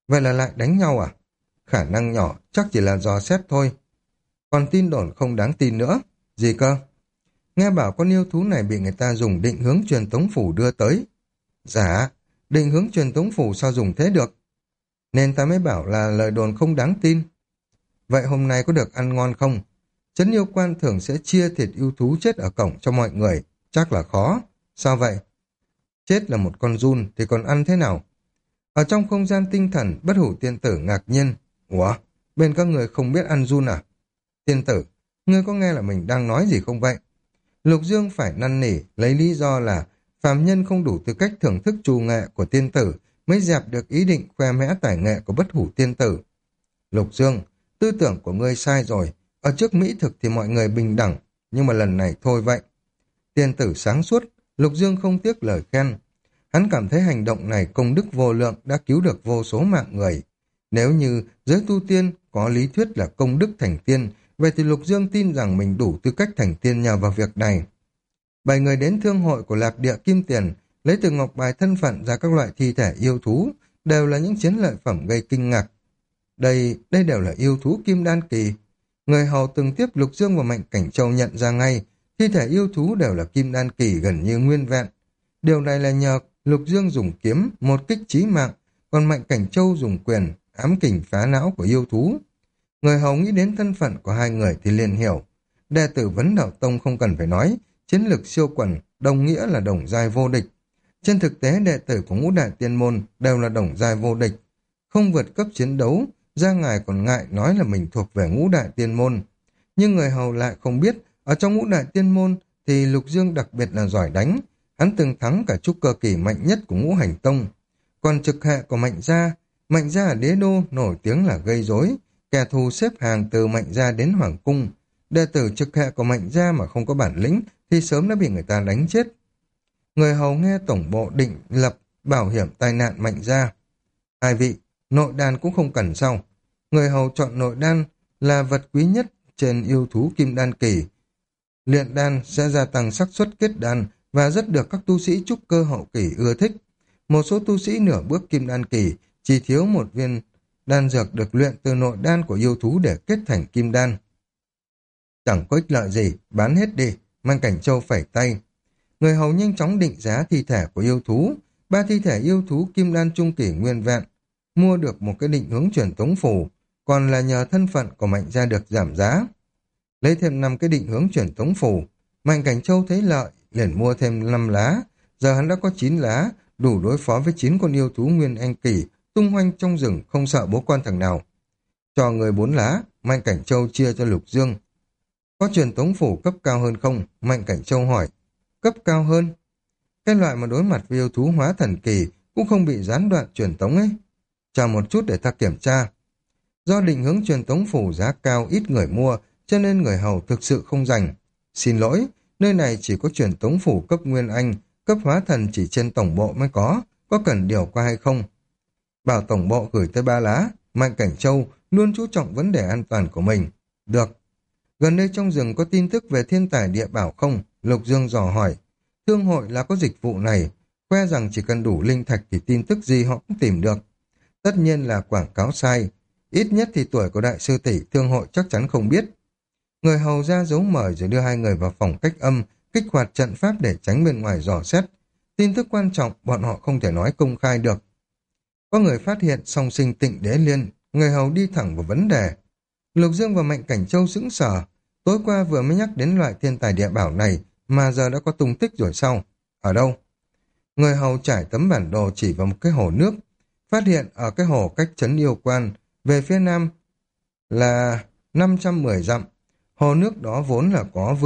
Vậy là lại đánh nhau à? Khả năng nhỏ, chắc chỉ là dò xét thôi. Còn tin đồn không đáng tin nữa. Gì cơ? Nghe bảo con yêu thú này bị người ta dùng định hướng truyền tống phủ đưa tới. Dạ, định hướng truyền tống phủ sao dùng thế được? Nên ta mới bảo là lời đồn không đáng tin. Vậy hôm nay có được ăn ngon không? Trấn yêu quan thường sẽ chia thịt yêu thú chết ở cổng cho mọi người. Chắc là khó. Sao vậy? Chết là một con giun thì còn ăn thế nào? Ở trong không gian tinh thần, bất hủ tiên tử ngạc nhiên. Ủa, bên các người không biết ăn giun à? Tiên tử, ngươi có nghe là mình đang nói gì không vậy? Lục Dương phải năn nỉ, lấy lý do là phàm nhân không đủ tư cách thưởng thức trù nghệ của tiên tử mới dẹp được ý định khoe mẽ tài nghệ của bất hủ tiên tử. Lục Dương, tư tưởng của ngươi sai rồi. Ở trước mỹ thực thì mọi người bình đẳng, nhưng mà lần này thôi vậy. Tiên tử sáng suốt, Lục Dương không tiếc lời khen. Hắn cảm thấy hành động này công đức vô lượng đã cứu được vô số mạng người. Nếu như giới tu tiên có lý thuyết là công đức thành tiên, vậy thì Lục Dương tin rằng mình đủ tư cách thành tiên nhờ vào việc này. 7 người đến thương hội của Lạc Địa Kim Tiền, lấy từ ngọc bài thân phận ra các loại thi thể yêu thú, đều là những chiến lợi phẩm gây kinh ngạc. Đây đều là yêu thú kim đan kỳ. Người hầu từng tiếp Lục Dương và Mạnh Cảnh Châu nhận ra ngay, thi thể yêu thú đều là kim đan kỳ gần như nguyên vẹn. Điều này là nhờ Lục Dương dùng kiếm, một kích chí mạng, còn Mạnh Cảnh Châu dùng quyền, ám kình phá não của yêu thú. Người hầu nghĩ đến thân phận của hai người thì liền hiểu. Đệ tử Vấn Đạo Tông không cần phải nói, chiến lược siêu quần, đồng nghĩa là đồng giai vô địch. Trên thực tế, đệ tử của Ngũ Đại Tiên Môn đều là đồng giai vô địch. Không vượt cấp chiến đấu, ra ngài còn ngại nói là mình thuộc về Ngũ Đại Tiên Môn. Nhưng người hầu lại không biết, ở trong Ngũ Đại Tiên Môn thì Lục Dương đặc biệt là giỏi đánh. Hắn từng thắng cả trúc cơ kỳ mạnh nhất của Ngũ Hành Tông. Còn trực hệ của Mạnh Gia ở Đế Đô nổi tiếng là gây rối, kẻ thù xếp hàng từ Mạnh Gia đến Hoàng Cung. Đệ tử trực hệ của Mạnh Gia mà không có bản lĩnh thì sớm đã bị người ta đánh chết. Người hầu nghe tổng bộ định lập bảo hiểm tai nạn Mạnh Gia. Hai vị, nội đan cũng không cần sao? Người hầu chọn nội đan là vật quý nhất trên yêu thú kim đan kỳ. Luyện đan sẽ gia tăng xác suất kết đan và rất được các tu sĩ trúc cơ hậu kỳ ưa thích. Một số tu sĩ nửa bước kim đan kỳ chỉ thiếu một viên đan dược được luyện từ nội đan của yêu thú để kết thành kim đan. Chẳng có ích lợi gì, bán hết đi, Mang Cảnh Châu phẩy tay. Người hầu nhanh chóng định giá thi thể của yêu thú, 3 thi thể yêu thú kim đan trung kỳ nguyên vẹn, mua được một cái định hướng truyền tống phù, còn là nhờ thân phận của Mạnh Gia được giảm giá. Lấy thêm 5 cái định hướng truyền tống phù, Mạnh Cảnh Châu thấy lợi, liền mua thêm 5 lá, giờ hắn đã có 9 lá, đủ đối phó với 9 con yêu thú nguyên anh kỳ, tung hoành trong rừng không sợ bố quan thằng nào. Cho người 4 lá, Mạnh Cảnh Châu chia cho Lục Dương. Có truyền tống phủ cấp cao hơn không? Mạnh Cảnh Châu hỏi. Cấp cao hơn? Cái loại mà đối mặt với yêu thú hóa thần kỳ cũng không bị gián đoạn truyền tống ấy. Chờ một chút để ta kiểm tra. Do định hướng truyền tống phủ giá cao ít người mua, cho nên người hầu thực sự không dành. Xin lỗi, nơi này chỉ có truyền tống phủ cấp nguyên anh, cấp hóa thần chỉ trên tổng bộ mới có cần điều qua hay không? Bảo tổng bộ gửi tới 3 lá, Mạnh Cảnh Châu luôn chú trọng vấn đề an toàn của mình. Được. Gần đây trong rừng có tin tức về thiên tài địa bảo không? Lục Dương dò hỏi. Thương hội là có dịch vụ này, khoe rằng chỉ cần đủ linh thạch thì tin tức gì họ cũng tìm được. Tất nhiên là quảng cáo sai. Ít nhất thì tuổi của đại sư tỷ thương hội chắc chắn không biết. Người hầu ra dấu mời rồi đưa hai người vào phòng cách âm, kích hoạt trận pháp để tránh bên ngoài dò xét. Tin tức quan trọng bọn họ không thể nói công khai được. Có người phát hiện song sinh Tịnh Đế Liên, người hầu đi thẳng vào vấn đề. Lục Dương và Mạnh Cảnh Châu sững sờ. Tối qua vừa mới nhắc đến loại thiên tài địa bảo này mà giờ đã có tung tích rồi sao? Ở đâu? Người hầu trải tấm bản đồ chỉ vào một cái hồ nước. Phát hiện ở cái hồ cách trấn yêu quan về phía nam là 510 dặm. Hồ nước đó vốn là có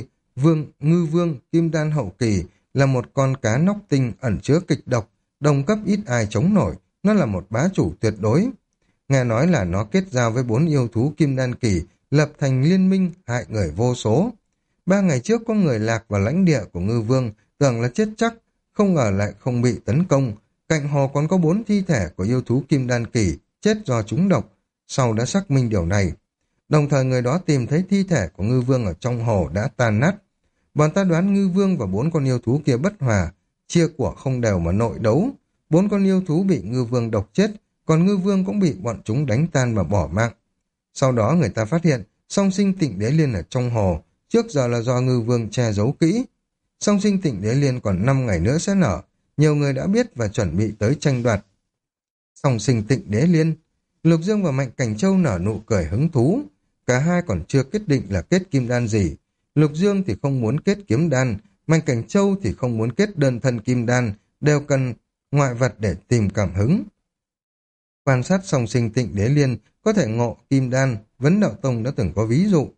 ngư vương kim đan hậu kỳ, là một con cá nóc tinh ẩn chứa kịch độc, đồng cấp ít ai chống nổi. Nó là một bá chủ tuyệt đối. Nghe nói là nó kết giao với 4 yêu thú kim đan kỳ, lập thành liên minh hại người vô số. 3 ngày trước có người lạc vào lãnh địa của ngư vương, tưởng là chết chắc, không ngờ lại không bị tấn công. Cạnh hồ còn có 4 thi thể của yêu thú kim đan kỳ, chết do trúng độc. Sau đã xác minh điều này. Đồng thời người đó tìm thấy thi thể của ngư vương ở trong hồ đã tan nát. Bọn ta đoán ngư vương và 4 con yêu thú kia bất hòa, chia của không đều mà nội đấu. 4 con yêu thú bị ngư vương độc chết, còn ngư vương cũng bị bọn chúng đánh tan và bỏ mạng. Sau đó người ta phát hiện song sinh Tịnh Đế Liên ở trong hồ, trước giờ là do ngư vương che giấu kỹ. Song sinh Tịnh Đế Liên còn 5 ngày nữa sẽ nở, nhiều người đã biết và chuẩn bị tới tranh đoạt. Song sinh Tịnh Đế Liên, Lục Dương và Mạnh Cảnh Châu nở nụ cười hứng thú. Cả hai còn chưa quyết định là kết kim đan gì. Lục Dương thì không muốn kết kiếm đan, Mạnh Cảnh Châu thì không muốn kết đơn thân kim đan, đều cần ngoại vật để tìm cảm hứng. Quan sát song sinh Tịnh Đế Liên có thể ngộ kim đan, Vấn Đạo Tông đã từng có ví dụ.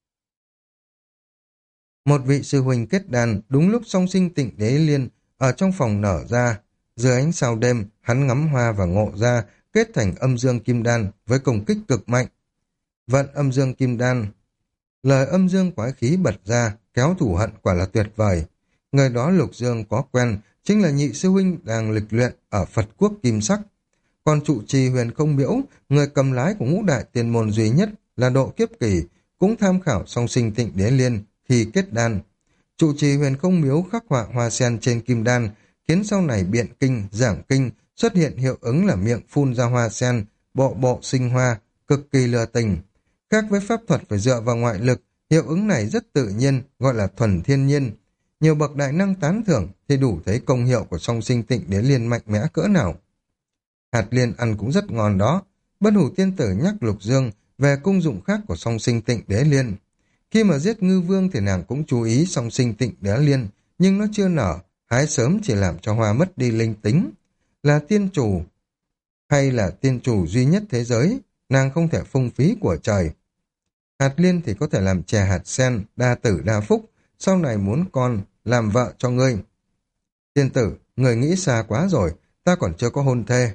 Một vị sư huynh kết đan, đúng lúc song sinh Tịnh Đế Liên ở trong phòng nở ra. Dưới ánh sao đêm, hắn ngắm hoa và ngộ ra, kết thành âm dương kim đan với công kích cực mạnh. Vận âm dương kim đan, lời âm dương quái khí bật ra, kéo thù hận quả là tuyệt vời. Người đó Lục Dương có quen, chính là nhị sư huynh đang lịch luyện ở Phật quốc kim sắc. Còn trụ trì Huyền Không Miễu, người cầm lái của ngũ đại tiền môn duy nhất là Độ Kiếp Kỳ, cũng tham khảo song sinh Tịnh Đế Liên khi kết đan. Trụ trì Huyền Không Miếu khắc họa hoa sen trên kim đan, khiến sau này biện kinh, giảng kinh xuất hiện hiệu ứng là miệng phun ra hoa sen, bộ bộ sinh hoa, cực kỳ lừa tình. Khác với pháp thuật phải dựa vào ngoại lực, hiệu ứng này rất tự nhiên, gọi là thuần thiên nhiên. Nhiều bậc đại năng tán thưởng thì đủ thấy công hiệu của song sinh Tịnh Đế Liên mạnh mẽ cỡ nào. Hạt liên ăn cũng rất ngon đó. Bất Hủ Tiên Tử nhắc Lục Dương về công dụng khác của song sinh Tịnh Đế Liên. Khi mà giết ngư vương thì nàng cũng chú ý song sinh Tịnh Đế Liên, nhưng nó chưa nở, hái sớm chỉ làm cho hoa mất đi linh tính. Là tiên chủ hay là tiên chủ duy nhất thế giới, nàng không thể phung phí của trời. Hạt liên thì có thể làm chè hạt sen, đa tử đa phúc, sau này muốn con làm vợ cho ngươi. Tiên tử, người nghĩ xa quá rồi, ta còn chưa có hôn thê.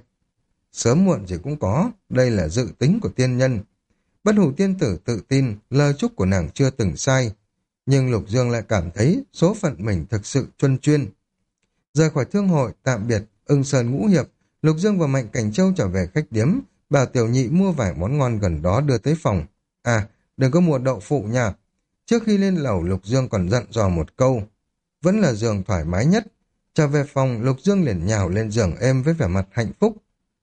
Sớm muộn gì cũng có, đây là dự tính của tiên nhân. Bất Hủ Tiên Tử tự tin, lời chúc của nàng chưa từng sai. Nhưng Lục Dương lại cảm thấy số phận mình thực sự chuân chuyên. Rời khỏi thương hội, tạm biệt, Ưng Sơn Ngũ Hiệp, Lục Dương và Mạnh Cảnh Châu trở về khách điếm, bảo Tiểu Nhị mua vài món ngon gần đó đưa tới phòng. À, đừng có mua đậu phụ nha. Trước khi lên lầu, Lục Dương còn dặn dò một câu. Vẫn là giường thoải mái nhất. Trở về phòng, Lục Dương liền nhào lên giường êm với vẻ mặt hạnh phúc.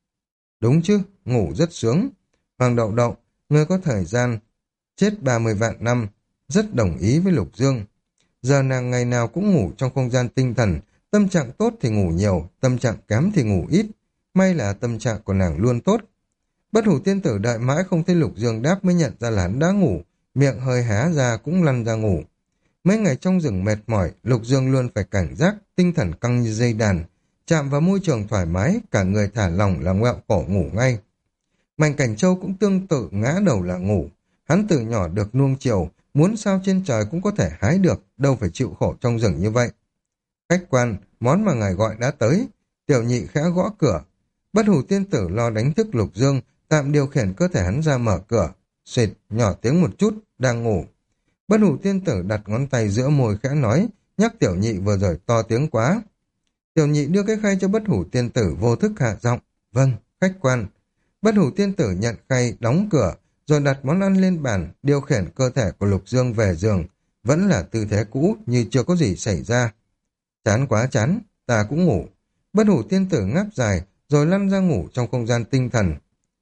Đúng chứ, ngủ rất sướng. Hoàng Đậu Đậu, người có thời gian chết 30 vạn năm, rất đồng ý với Lục Dương. Giờ nàng ngày nào cũng ngủ trong không gian tinh thần, tâm trạng tốt thì ngủ nhiều, tâm trạng kém thì ngủ ít. May là tâm trạng của nàng luôn tốt. Bất Hủ Tiên Tử đợi mãi không thấy Lục Dương đáp mới nhận ra là hắn đã ngủ, miệng hơi há ra cũng lăn ra ngủ. Mấy ngày trong rừng mệt mỏi, Lục Dương luôn phải cảnh giác, tinh thần căng như dây đàn. Chạm vào môi trường thoải mái, cả người thả lỏng là ngoẹo cổ ngủ ngay. Mạnh Cảnh Châu cũng tương tự ngã đầu là ngủ. Hắn từ nhỏ được nuông chiều, muốn sao trên trời cũng có thể hái được, đâu phải chịu khổ trong rừng như vậy. Khách quan, món mà ngài gọi đã tới. Tiểu Nhị khẽ gõ cửa. Bất Hủ Tiên Tử lo đánh thức Lục Dương, tạm điều khiển cơ thể hắn ra mở cửa. Xịt, nhỏ tiếng một chút, đang ngủ. Bất Hủ Tiên Tử đặt ngón tay giữa môi khẽ nói, nhắc Tiểu Nhị vừa rồi to tiếng quá. Tiểu Nhị đưa cái khay cho Bất Hủ Tiên Tử vô thức hạ giọng. Vâng, khách quan. Bất Hủ Tiên Tử nhận khay, đóng cửa, rồi đặt món ăn lên bàn, điều khiển cơ thể của Lục Dương về giường. Vẫn là tư thế cũ, như chưa có gì xảy ra. Chán quá chán, ta cũng ngủ. Bất Hủ Tiên Tử ngáp dài, rồi lăn ra ngủ trong không gian tinh thần.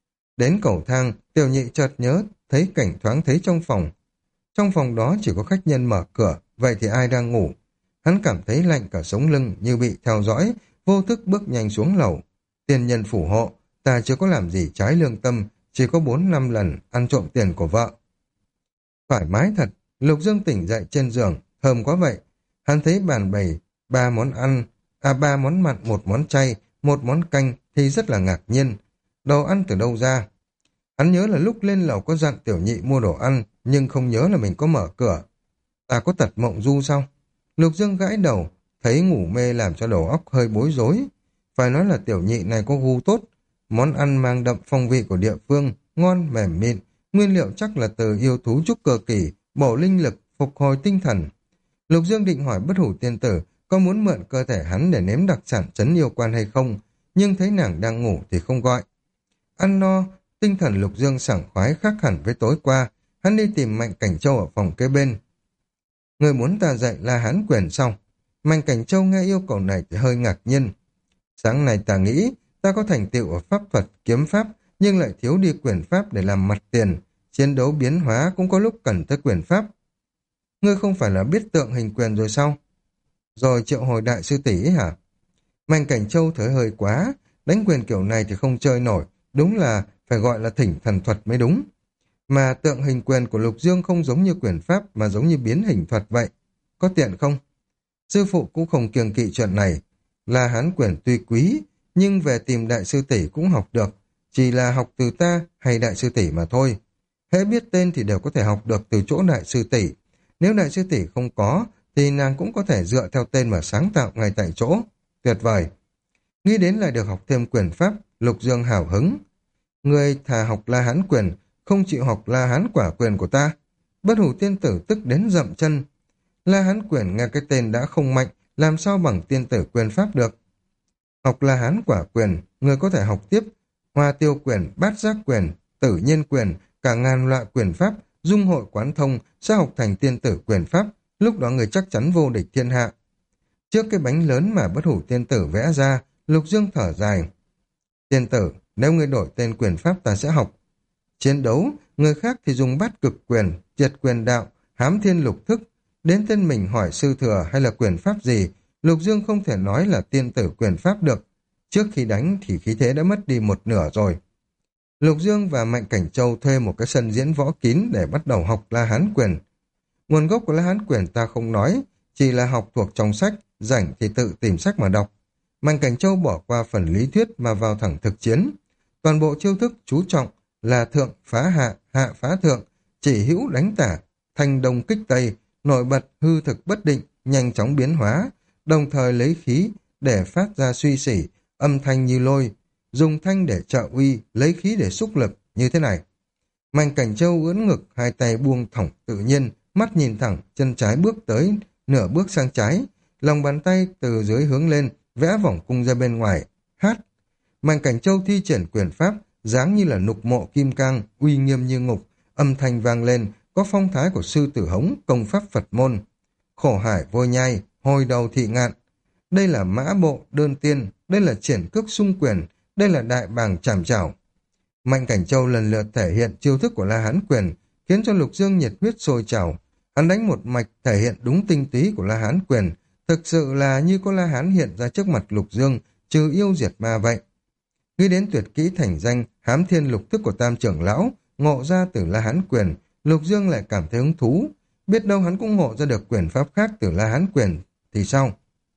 Đến cầu thang, Tiểu Nhị chợt nhớ, thấy cảnh thoáng thấy trong phòng. Trong phòng đó chỉ có khách nhân mở cửa, vậy thì ai đang ngủ? Hắn cảm thấy lạnh cả sống lưng như bị theo dõi, vô thức bước nhanh xuống lầu. Tiền nhân phủ hộ, ta chưa có làm gì trái lương tâm, chỉ có 4-5 lần ăn trộm tiền của vợ. Thoải mái thật, Lục Dương tỉnh dậy trên giường, thơm quá vậy. Hắn thấy bàn bày 3 món ăn, 3 món mặn, 1 món chay, 1 món canh thì rất là ngạc nhiên. Đồ ăn từ đâu ra? Hắn nhớ là lúc lên lầu có dặn Tiểu Nhị mua đồ ăn, nhưng không nhớ là mình có mở cửa. Ta có tật mộng du sao? Lục Dương gãi đầu, thấy ngủ mê làm cho đầu óc hơi bối rối. Phải nói là Tiểu Nhị này có gu tốt. Món ăn mang đậm phong vị của địa phương, ngon mềm mịn, nguyên liệu chắc là từ yêu thú trúc cơ kỳ, bổ linh lực, phục hồi tinh thần. Lục Dương định hỏi Bất Hủ Tiên Tử có muốn mượn cơ thể hắn để nếm đặc sản trấn yêu quan hay không, nhưng thấy nàng đang ngủ thì không gọi. Ăn no, tinh thần Lục Dương sảng khoái khác hẳn với tối qua, hắn đi tìm Mạnh Cảnh Châu ở phòng kế bên. Người muốn ta dạy La Hán quyền xong. Mạnh Cảnh Châu nghe yêu cầu này thì hơi ngạc nhiên. Sáng nay ta nghĩ Ta có thành tựu ở pháp thuật, kiếm pháp, nhưng lại thiếu đi quyền pháp để làm mặt tiền. Chiến đấu biến hóa cũng có lúc cần tới quyền pháp. Ngươi không phải là biết tượng hình quyền rồi sao? Rồi triệu hồi đại sư tỷ ấy hả? Mạnh Cảnh Châu thấy hơi quá, đánh quyền kiểu này thì không chơi nổi, đúng là phải gọi là thỉnh thần thuật mới đúng. Mà tượng hình quyền của Lục Dương không giống như quyền pháp mà giống như biến hình thuật vậy. Có tiện không? Sư phụ cũng không kiêng kỵ chuyện này. La Hán quyền tuy quý, nhưng về tìm đại sư tỷ cũng học được. Chỉ là học từ ta hay đại sư tỷ mà thôi. Hễ biết tên thì đều có thể học được từ chỗ đại sư tỷ. Nếu đại sư tỷ không có, thì nàng cũng có thể dựa theo tên mà sáng tạo ngay tại chỗ. Tuyệt vời! Nghĩ đến lại được học thêm quyền pháp, Lục Dương hào hứng. Người thà học La Hán quyền, không chịu học La Hán quả quyền của ta. Bất Hủ tiên tử tức đến dậm chân. La Hán quyền nghe cái tên đã không mạnh, làm sao bằng tiên tử quyền pháp được. Học La Hán quả quyền, người có thể học tiếp Hoa Tiêu quyền, Bát Giác quyền, Tử Nhiên quyền, cả ngàn loại quyền pháp, dung hội quán thông sẽ học thành tiên tử quyền pháp, lúc đó người chắc chắn vô địch thiên hạ. Trước cái bánh lớn mà Bất Hủ tiên tử vẽ ra, Lục Dương thở dài. Tiên tử, nếu ngươi đổi tên quyền pháp ta sẽ học. Chiến đấu, người khác thì dùng bát cực quyền, triệt quyền đạo, hám thiên lục thức. Đến tên mình hỏi sư thừa hay là quyền pháp gì, Lục Dương không thể nói là tiên tử quyền pháp được. Trước khi đánh thì khí thế đã mất đi một nửa rồi. Lục Dương và Mạnh Cảnh Châu thuê một cái sân diễn võ kín để bắt đầu học La Hán quyền. Nguồn gốc của La Hán quyền ta không nói, chỉ là học thuộc trong sách, rảnh thì tự tìm sách mà đọc. Mạnh Cảnh Châu bỏ qua phần lý thuyết mà vào thẳng thực chiến. Toàn bộ chiêu thức chú trọng là thượng phá hạ, hạ phá thượng, chỉ hữu đánh tả, thanh đông kích tây, nổi bật hư thực bất định, nhanh chóng biến hóa, đồng thời lấy khí để phát ra suy xỉ, âm thanh như lôi, dùng thanh để trợ uy, lấy khí để xúc lực, như thế này. Mạnh Cảnh Châu ưỡn ngực, hai tay buông thõng tự nhiên, mắt nhìn thẳng, chân trái bước tới, nửa bước sang trái, lòng bàn tay từ dưới hướng lên, vẽ vòng cung ra bên ngoài, hát. Mạnh Cảnh Châu thi triển quyền pháp, dáng như là nục mộ kim cang, uy nghiêm như ngục, âm thanh vang lên, có phong thái của sư tử hống, công pháp Phật môn. Khổ hải vô nhai, hồi đầu thị ngạn. Đây là mã bộ, đơn tiên, đây là triển cước xung quyền, đây là đại bàng chảm chảo. Mạnh Cảnh Châu lần lượt thể hiện chiêu thức của La Hán quyền, khiến cho Lục Dương nhiệt huyết sôi trào. Hắn đánh một mạch thể hiện đúng tinh túy của La Hán quyền, thực sự là như có La Hán hiện ra trước mặt Lục Dương, trừ yêu diệt ma vậy. Nghĩ đến tuyệt kỹ thành danh hám thiên lục thức của Tam trưởng lão, ngộ ra từ La Hán quyền, Lục Dương lại cảm thấy hứng thú. Biết đâu hắn cũng ngộ ra được quyền pháp khác từ La Hán quyền, thì sao?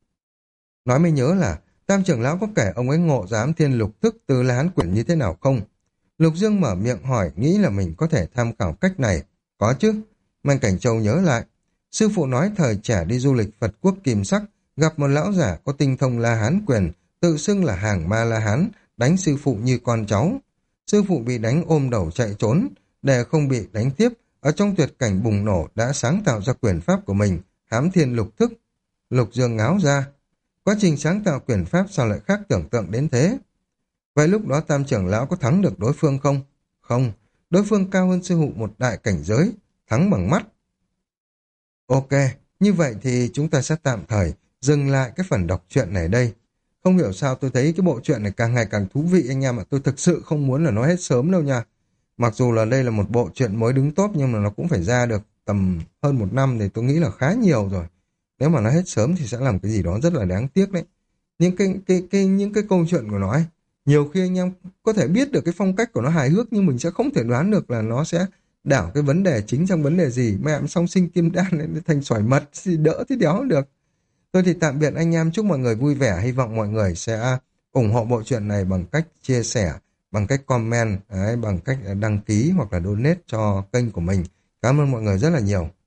Nói mới nhớ là Tam trưởng lão có kể ông ấy ngộ ra hám thiên lục thức từ La Hán quyền như thế nào không? Lục Dương mở miệng hỏi, nghĩ là mình có thể tham khảo cách này. Có chứ. Mạnh Cảnh Châu nhớ lại. Sư phụ nói thời trẻ đi du lịch Phật quốc Kim Sắc, gặp một lão giả có tinh thông La Hán quyền, tự xưng là hàng ma La Hán, đánh sư phụ như con cháu. Sư phụ bị đánh ôm đầu chạy trốn, để không bị đánh tiếp, ở trong tuyệt cảnh bùng nổ đã sáng tạo ra quyền pháp của mình, hám thiên lục thức. Lục Dương ngáo ra. Quá trình sáng tạo quyền pháp sao lại khác tưởng tượng đến thế? Vậy lúc đó Tam trưởng lão có thắng được đối phương không? Không, đối phương cao hơn sư phụ một đại cảnh giới, thắng bằng mắt. Ok, như vậy thì chúng ta sẽ tạm thời dừng lại cái phần đọc truyện này đây. Không hiểu sao tôi thấy cái bộ truyện này càng ngày càng thú vị anh em ạ. Tôi thực sự không muốn là nó hết sớm đâu nha. Mặc dù là đây là một bộ truyện mới đứng top nhưng mà nó cũng phải ra được tầm hơn một năm thì tôi nghĩ là khá nhiều rồi. Nếu mà nó hết sớm thì sẽ làm cái gì đó rất là đáng tiếc đấy. Những cái câu chuyện của nó ấy, nhiều khi anh em có thể biết được cái phong cách của nó hài hước nhưng mình sẽ không thể đoán được là nó sẽ đảo cái vấn đề chính trong vấn đề gì. Mẹ em song sinh kim đan này thành xoài mật thì đỡ thì đéo được. Tôi thì tạm biệt anh em, chúc mọi người vui vẻ, hy vọng mọi người sẽ ủng hộ bộ truyện này bằng cách chia sẻ, bằng cách comment, bằng cách đăng ký hoặc là donate cho kênh của mình. Cảm ơn mọi người rất là nhiều.